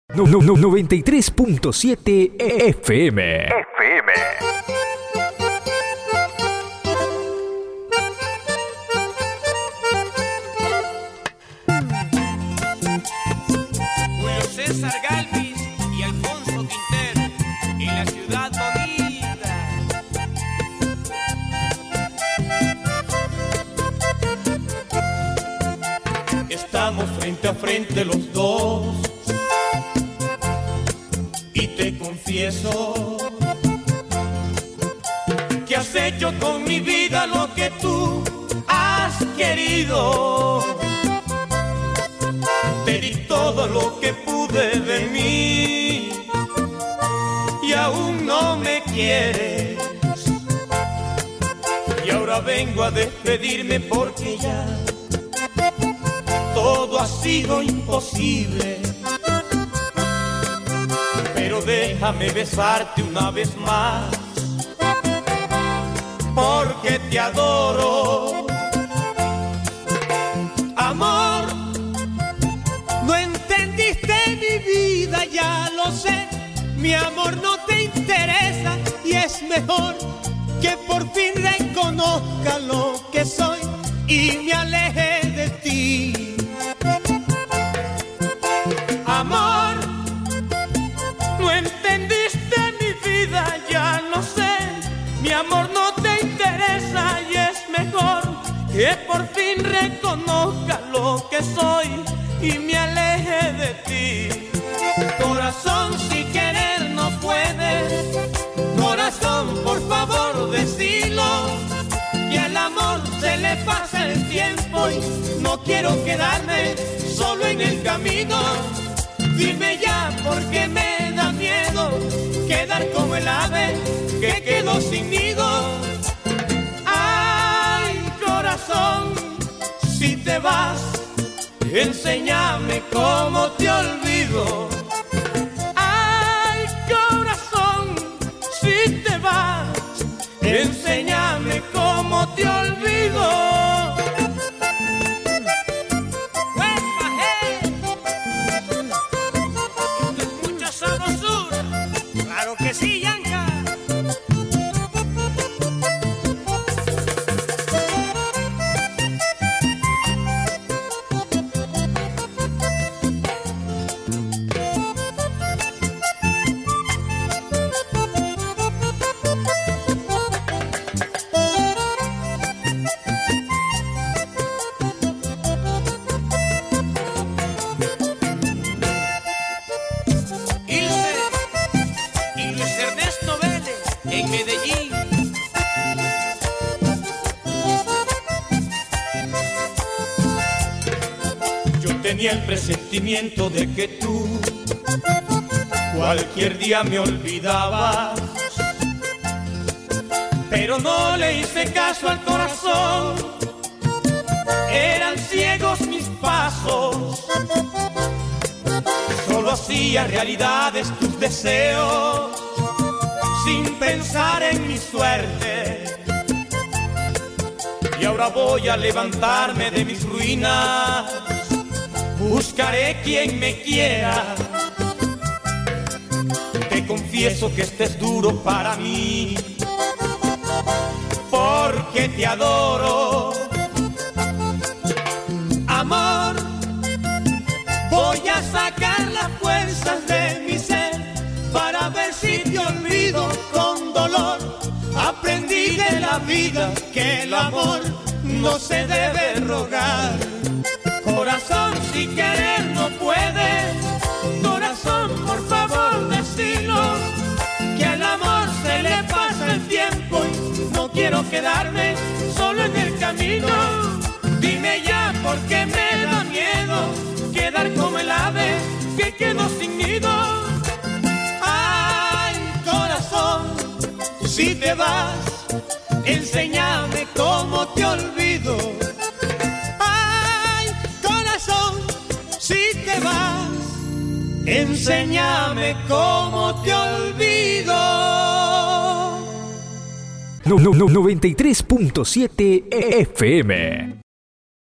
93.7 FM. Julio César Galvis y Alfonso Quintero en la ciudad bonita. Estamos frente a frente los dos y te confieso que has hecho con mi vida lo que tú has querido. Te di todo lo que pude de mí y aún no me quieres. Y ahora vengo a despedirme porque ya todo ha sido imposible. Pero déjame besarte una vez más, porque te adoro. Amor, no entendiste mi vida, ya lo sé. Mi amor no te interesa y es mejor que por fin reconozca lo que soy y me aleje de ti. Amor, no entendiste mi vida, ya lo sé. Mi amor no te interesa y es mejor que por fin reconozca lo que soy y me aleje de ti. Corazón, si querer no puedes. Corazón, por favor, decilo. Y al amor se le pasa el tiempo y no quiero quedarme solo en el camino. Dime ya porque me da miedo quedar como el ave que quedó sin nido. Ay, corazón, si te vas, enséñame cómo te olvido. Ay, corazón, si te vas, enséñame cómo te olvido. Claro que sí, Yanka. En Medellín. Yo tenía el presentimiento de que tú cualquier día me olvidabas, pero no le hice caso al corazón. Eran ciegos mis pasos, solo hacía realidades tus deseos sin pensar en mi suerte. Y ahora voy a levantarme de mis ruinas, buscaré quien me quiera. Te confieso que este es duro para mí, porque te adoro. Amor, voy a sacar las fuerzas de mi ser para ver si te olvido con dolor. Aprendí de la vida que el amor no se debe rogar. Corazón, si querer no puedes. Corazón, por favor, decilo. Que al amor se le pasa el tiempo y no quiero quedarme solo en el camino. Dime ya porque me da miedo quedar como el ave que quedó sin nido. Si te vas, enséñame cómo te olvido. Ay, corazón, si te vas, enséñame cómo te olvido. 93.7 FM.